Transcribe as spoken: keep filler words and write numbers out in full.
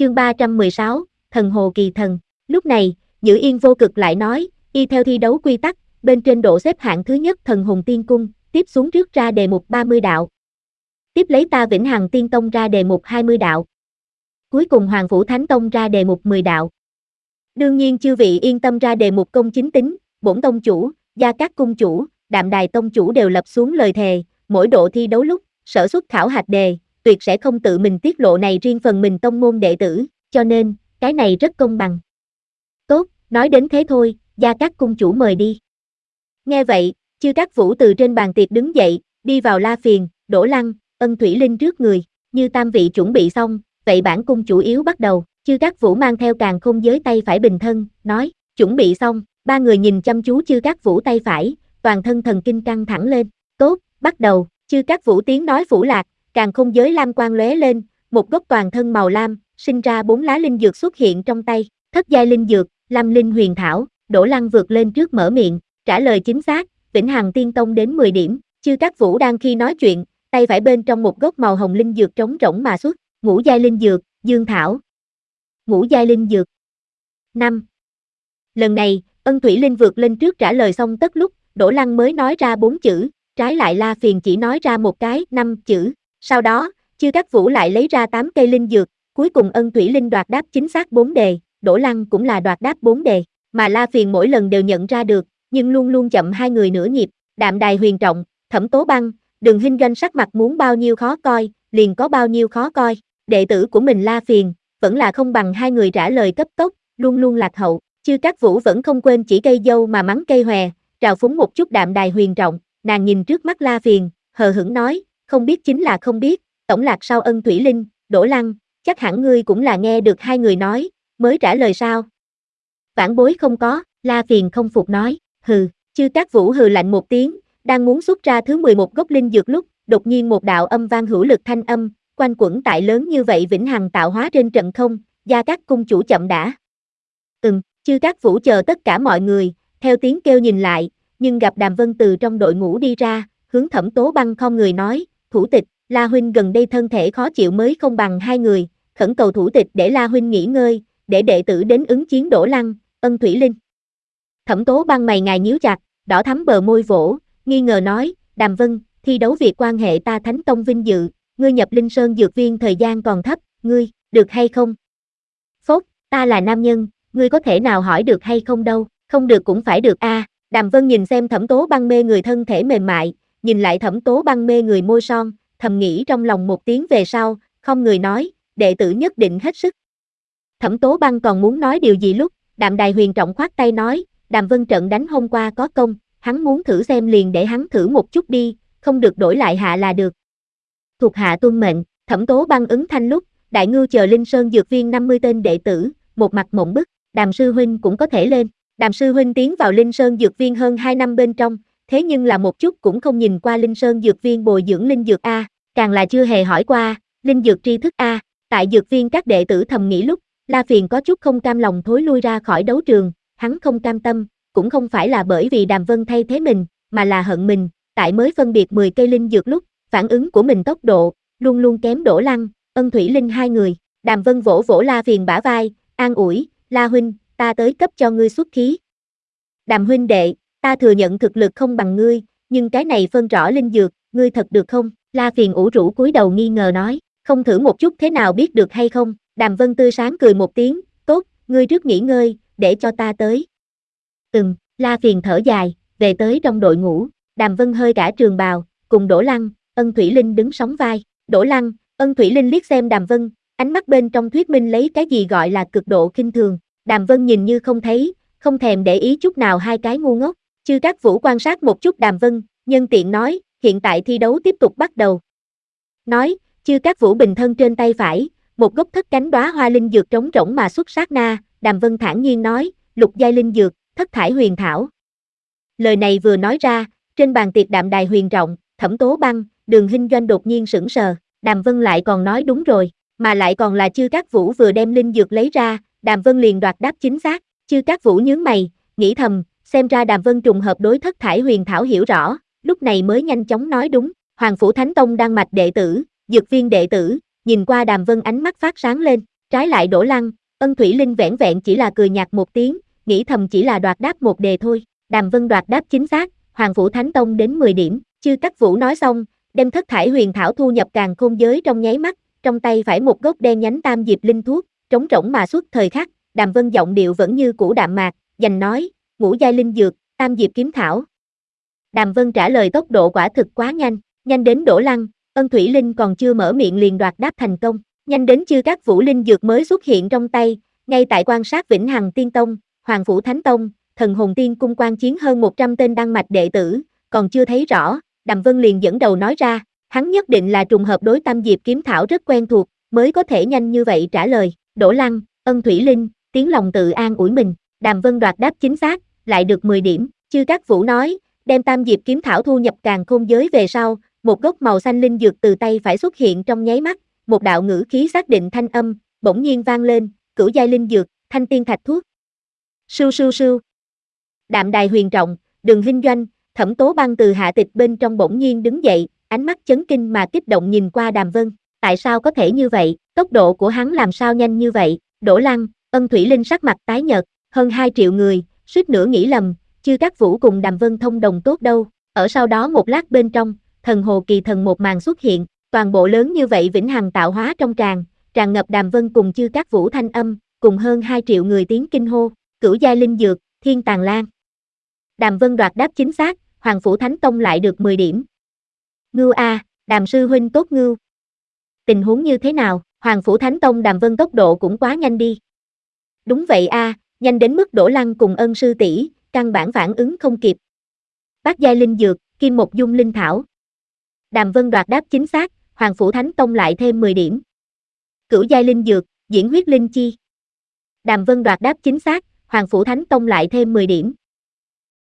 Chương ba trăm mười sáu, Thần Hồ Kỳ Thần. Lúc này, Giữ Yên Vô Cực lại nói, y theo thi đấu quy tắc, bên trên độ xếp hạng thứ nhất Thần Hùng Tiên Cung, tiếp xuống trước ra đề mục ba mươi đạo. Tiếp lấy ta Vĩnh Hằng Tiên Tông ra đề mục hai mươi đạo. Cuối cùng Hoàng Phủ Thánh Tông ra đề mục mười đạo. Đương nhiên chư vị yên tâm ra đề mục công chính tính, Bổn Tông Chủ, Gia Cát Cung Chủ, Đạm Đài Tông Chủ đều lập xuống lời thề, mỗi độ thi đấu lúc, sở xuất khảo hạch đề, tuyệt sẽ không tự mình tiết lộ này riêng phần mình tông môn đệ tử, cho nên, cái này rất công bằng. Tốt, nói đến thế thôi, Gia Cát Cung Chủ mời đi. Nghe vậy, chư Cát Vũ từ trên bàn tiệc đứng dậy, đi vào La Phiền, Đỗ Lăng, Ân Thủy Linh trước người, như tam vị chuẩn bị xong, vậy bản cung chủ yếu bắt đầu, chư Cát Vũ mang theo càn khôn giới tay phải bình thân, nói, chuẩn bị xong, ba người nhìn chăm chú chư Cát Vũ tay phải, toàn thân thần kinh căng thẳng lên, tốt, bắt đầu, chư Cát Vũ tiếng nói phủ lạc, càn khôn giới lam quang lóe lên, một gốc toàn thân màu lam, sinh ra bốn lá linh dược xuất hiện trong tay, thất giai linh dược, Lam Linh Huyền Thảo, Đỗ Lăng vượt lên trước mở miệng, trả lời chính xác, Vĩnh Hằng Tiên Tông đến mười điểm, chư Cát Vũ đang khi nói chuyện, tay phải bên trong một gốc màu hồng linh dược trống rỗng mà xuất, ngũ giai linh dược, Dương Thảo. Ngũ giai linh dược. năm. Lần này, Ân Thủy Linh vượt lên trước trả lời xong tất lúc, Đỗ Lăng mới nói ra bốn chữ, trái lại La Phiền chỉ nói ra một cái, năm chữ. Sau đó, chư Cát Vũ lại lấy ra tám cây linh dược, cuối cùng Ân Thủy Linh đoạt đáp chính xác bốn đề, Đỗ Lăng cũng là đoạt đáp bốn đề, mà La Phiền mỗi lần đều nhận ra được, nhưng luôn luôn chậm hai người nửa nhịp, Đạm Đài Huyền Trọng, Thẩm Tố Băng, Đường Hinh Doanh sắc mặt muốn bao nhiêu khó coi, liền có bao nhiêu khó coi, đệ tử của mình La Phiền, vẫn là không bằng hai người trả lời cấp tốc, luôn luôn lạc hậu, chư Cát Vũ vẫn không quên chỉ cây dâu mà mắng cây hòe, trào phúng một chút Đạm Đài Huyền Trọng, nàng nhìn trước mắt La Phiền, hờ hững nói, không biết chính là không biết, tổng lạc sau Ân Thủy Linh, Đỗ Lăng, chắc hẳn ngươi cũng là nghe được hai người nói, mới trả lời sao? Vãn bối không có, La Phiền không phục nói, hừ, chư Cát Vũ hừ lạnh một tiếng, đang muốn xuất ra thứ mười một gốc linh dược lúc, đột nhiên một đạo âm vang hữu lực thanh âm, quanh quẩn tại lớn như vậy Vĩnh Hằng tạo hóa trên trận không, Gia Cát Cung Chủ chậm đã. Ừm, chư Cát Vũ chờ tất cả mọi người, theo tiếng kêu nhìn lại, nhưng gặp Đàm Vân từ trong đội ngũ đi ra, hướng Thẩm Tố Băng không người nói, thủ tịch, La huynh gần đây thân thể khó chịu mới không bằng hai người, khẩn cầu thủ tịch để La huynh nghỉ ngơi, để đệ tử đến ứng chiến Đỗ Lăng, Ân Thủy Linh. Thẩm Tố Băng mày ngài nhíu chặt, đỏ thắm bờ môi vỗ, nghi ngờ nói, Đàm Vân, thi đấu việc quan hệ ta Thánh Tông vinh dự, ngươi nhập Linh Sơn dược viên thời gian còn thấp, ngươi, được hay không? Phốt, ta là nam nhân, ngươi có thể nào hỏi được hay không đâu, không được cũng phải được a. À. Đàm Vân nhìn xem Thẩm Tố Băng mê người thân thể mềm mại, nhìn lại Thẩm Tố Băng mê người môi son, thầm nghĩ trong lòng một tiếng về sau, không người nói, đệ tử nhất định hết sức. Thẩm Tố Băng còn muốn nói điều gì lúc, Đạm Đài Huyền Trọng khoát tay nói, Đàm Vân trận đánh hôm qua có công, hắn muốn thử xem liền để hắn thử một chút đi, không được đổi lại hạ là được. Thuộc hạ tuân mệnh, Thẩm Tố Băng ứng thanh lúc, Đại Ngưu chờ Linh Sơn dược viên năm mươi tên đệ tử, một mặt mộng bức, Đàm sư huynh cũng có thể lên. Đàm sư huynh tiến vào Linh Sơn dược viên hơn hai năm bên trong, thế nhưng là một chút cũng không nhìn qua Linh Sơn dược viên bồi dưỡng linh dược a, càng là chưa hề hỏi qua, linh dược tri thức a. Tại dược viên các đệ tử thầm nghĩ lúc, La Phiền có chút không cam lòng thối lui ra khỏi đấu trường, hắn không cam tâm, cũng không phải là bởi vì Đàm Vân thay thế mình, mà là hận mình, tại mới phân biệt mười cây linh dược lúc, phản ứng của mình tốc độ, luôn luôn kém Đỗ Lăng, Ân Thủy Linh hai người. Đàm Vân vỗ vỗ La Phiền bả vai, an ủi, La huynh, ta tới cấp cho ngươi xuất khí. Đàm huynh đệ, ta thừa nhận thực lực không bằng ngươi, nhưng cái này phân rõ linh dược, ngươi thật được không? La Phiền ủ rũ cúi đầu nghi ngờ nói, không thử một chút thế nào biết được hay không? Đàm Vân tươi sáng cười một tiếng, tốt, ngươi trước nghỉ ngơi, để cho ta tới. Ừm, La Phiền thở dài, về tới trong đội ngũ, Đàm Vân hơi cả trường bào, cùng Đỗ Lăng, Ân Thủy Linh đứng sóng vai, Đỗ Lăng, Ân Thủy Linh liếc xem Đàm Vân, ánh mắt bên trong thuyết minh lấy cái gì gọi là cực độ khinh thường, Đàm Vân nhìn như không thấy, không thèm để ý chút nào hai cái ngu ngốc, chư Cát Vũ quan sát một chút Đàm Vân, nhân tiện nói, hiện tại thi đấu tiếp tục bắt đầu. Nói, chư Cát Vũ bình thân trên tay phải, một gốc thất cánh đóa hoa linh dược trống rỗng mà xuất sát na, Đàm Vân thản nhiên nói, lục giai linh dược, thất thải huyền thảo. Lời này vừa nói ra, trên bàn tiệc Đạm Đài Huyền Trọng, Thẩm Tố Băng, Đường Hinh Doanh đột nhiên sững sờ, Đàm Vân lại còn nói đúng rồi, mà lại còn là chư Cát Vũ vừa đem linh dược lấy ra, Đàm Vân liền đoạt đáp chính xác, chư Cát Vũ nhướng mày, nghĩ thầm, xem ra Đàm Vân trùng hợp đối thất thải huyền thảo hiểu rõ, lúc này mới nhanh chóng nói đúng, Hoàng Phủ Thánh Tông đang mạch đệ tử, dược viên đệ tử, nhìn qua Đàm Vân ánh mắt phát sáng lên, Trái lại Đỗ Lăng, Ân Thủy Linh vẻn vẹn chỉ là cười nhạt một tiếng, nghĩ thầm chỉ là đoạt đáp một đề thôi. Đàm Vân đoạt đáp chính xác, Hoàng Phủ Thánh Tông đến mười điểm. Chư Cát Vũ nói xong, đem thất thải huyền thảo thu nhập càn khôn giới trong nháy mắt, trong tay phải một gốc đen nhánh tam diệp linh thuốc, trống rỗng mà xuất thời khắc. Đàm Vân giọng điệu vẫn như cũ đạm mạc, dành nói, ngũ giai linh dược, tam diệp kiếm thảo. Đàm Vân trả lời tốc độ quả thực quá nhanh, nhanh đến Đỗ Lăng, Ân Thủy Linh còn chưa mở miệng liền đoạt đáp thành công, nhanh đến Chư Cát Vũ linh dược mới xuất hiện trong tay, ngay tại quan sát Vĩnh Hằng Tiên Tông, Hoàng Phủ Thánh Tông, Thần Hồn Tiên Cung quan chiến hơn một trăm tên đăng mạch đệ tử, còn chưa thấy rõ, Đàm Vân liền dẫn đầu nói ra, hắn nhất định là trùng hợp đối tam diệp kiếm thảo rất quen thuộc, mới có thể nhanh như vậy trả lời. Đỗ Lăng, Ân Thủy Linh, tiếng lòng tự an ủi mình, Đàm Vân đoạt đáp chính xác, lại được mười điểm. Chư Cát Vũ nói, đem tam diệp kiếm thảo thu nhập càn khôn giới về sau, một gốc màu xanh linh dược từ tay phải xuất hiện trong nháy mắt, một đạo ngữ khí xác định thanh âm, bỗng nhiên vang lên, cửu giai linh dược, thanh tiên thạch thuốc. Sưu sưu sưu. Đạm đài huyền trọng, Đường Hinh Doanh, Thẩm Tố Băng từ hạ tịch bên trong bỗng nhiên đứng dậy, ánh mắt chấn kinh mà kích động nhìn qua Đàm Vân, tại sao có thể như vậy, tốc độ của hắn làm sao nhanh như vậy. Đỗ Lăng, Ân Thủy Linh sắc mặt tái nhợt, hơn hai triệu người, suýt nữa nghĩ lầm, Chư Cát Vũ cùng Đàm Vân thông đồng tốt đâu. Ở sau đó một lát bên trong, thần hồ kỳ thần một màn xuất hiện, toàn bộ lớn như vậy Vĩnh Hằng tạo hóa trong tràng, tràn ngập Đàm Vân cùng Chư Cát Vũ thanh âm, cùng hơn hai triệu người tiếng kinh hô, cửu giai linh dược, Thiên Tàn Lan. Đàm Vân đoạt đáp chính xác, Hoàng Phủ Thánh Tông lại được mười điểm. Ngưu a, Đàm sư huynh tốt ngưu. Tình huống như thế nào, Hoàng Phủ Thánh Tông Đàm Vân tốc độ cũng quá nhanh đi. Đúng vậy a, nhanh đến mức Đỗ Lăng cùng Ân sư tỷ, căn bản phản ứng không kịp. Bát giai linh dược, Kim Một Dung linh thảo. Đàm Vân đoạt đáp chính xác, Hoàng Phủ Thánh Tông lại thêm mười điểm. Cửu giai linh dược, Diễn huyết linh chi. Đàm Vân đoạt đáp chính xác, Hoàng Phủ Thánh Tông lại thêm mười điểm.